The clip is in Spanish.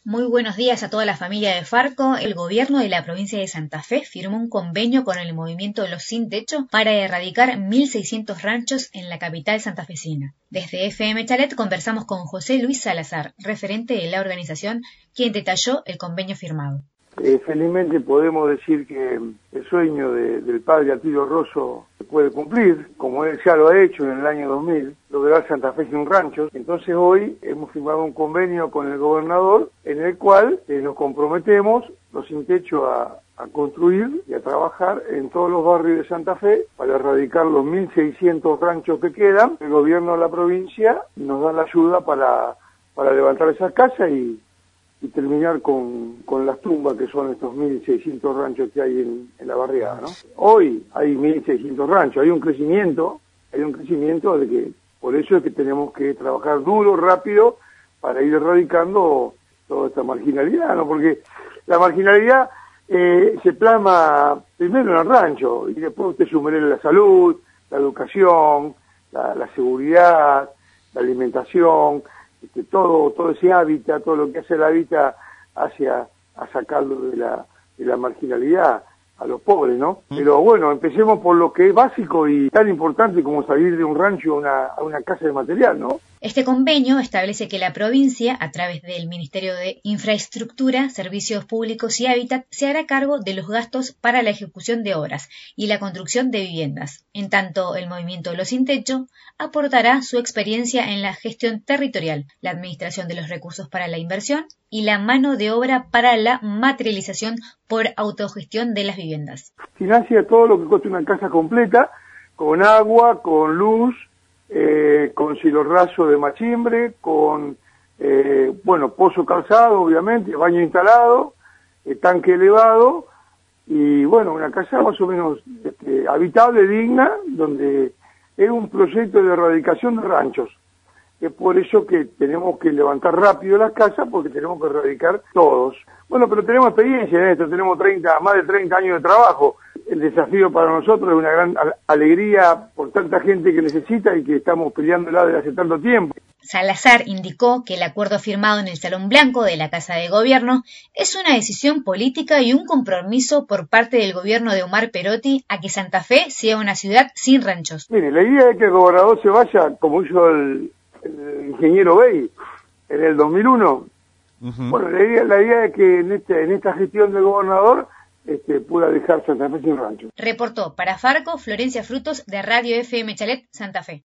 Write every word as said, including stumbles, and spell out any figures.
Muy buenos días a toda la familia de Farco. El gobierno de la provincia de Santa Fe firmó un convenio con el movimiento Los Sin Techo para erradicar mil seiscientos ranchos en la capital santafesina. Desde F M Chalet conversamos con José Luis Salazar, referente de la organización, quien detalló el convenio firmado. Eh, felizmente podemos decir que el sueño de, del padre Atilio Rosso se puede cumplir, como él ya lo ha hecho en el año dos mil, lograr Santa Fe sin ranchos. Entonces hoy hemos firmado un convenio con el gobernador en el cual eh, nos comprometemos, los Sin Techo, a, a construir y a trabajar en todos los barrios de Santa Fe para erradicar los mil seiscientos ranchos que quedan. El gobierno de la provincia nos da la ayuda para, para levantar esas casas y y terminar con, con las tumbas que son estos mil seiscientos ranchos que hay en, en la barriada, ¿no? Hoy hay mil seiscientos ranchos, hay un crecimiento, hay un crecimiento de que, por eso es que tenemos que trabajar duro, rápido, para ir erradicando toda esta marginalidad, ¿no? Porque la marginalidad eh, se plasma primero en el rancho, y después usted sumará la salud, la educación, la, la seguridad, la alimentación, que todo todo ese hábitat, todo lo que hace el hábitat hacia a sacarlo de la de la marginalidad a los pobres, ¿no? Mm. Pero bueno, empecemos por lo que es básico y tan importante como salir de un rancho a una, a una casa de material, ¿no? Este convenio establece que la provincia, a través del Ministerio de Infraestructura, Servicios Públicos y Hábitat, se hará cargo de los gastos para la ejecución de obras y la construcción de viviendas. En tanto, el movimiento Los Sin Techo aportará su experiencia en la gestión territorial, la administración de los recursos para la inversión y la mano de obra para la materialización por autogestión de las viviendas. Financia todo lo que cuesta una casa completa, con agua, con luz, Eh, con silorrazo de machimbre, con, eh, bueno, pozo calzado, obviamente, baño instalado, eh, tanque elevado, y bueno, una casa más o menos este, habitable, digna, donde es un proyecto de erradicación de ranchos. Es por eso que tenemos que levantar rápido las casas, porque tenemos que erradicar todos. Bueno, pero tenemos experiencia en esto, tenemos treinta, más de treinta años de trabajo. El desafío para nosotros es una gran alegría por tanta gente que necesita y que estamos peleándola desde hace tanto tiempo. Salazar indicó que el acuerdo firmado en el Salón Blanco de la Casa de Gobierno es una decisión política y un compromiso por parte del gobierno de Omar Perotti a que Santa Fe sea una ciudad sin ranchos. Mire, la idea es que el gobernador se vaya, como hizo el, el ingeniero Bey en el dos mil uno. Uh-huh. Bueno, la idea, la idea es que en, este, en esta gestión del gobernador Este, pueda dejar Santa Fe sin rancho. Reportó para Farco Florencia Frutos de Radio F M Chalet, Santa Fe.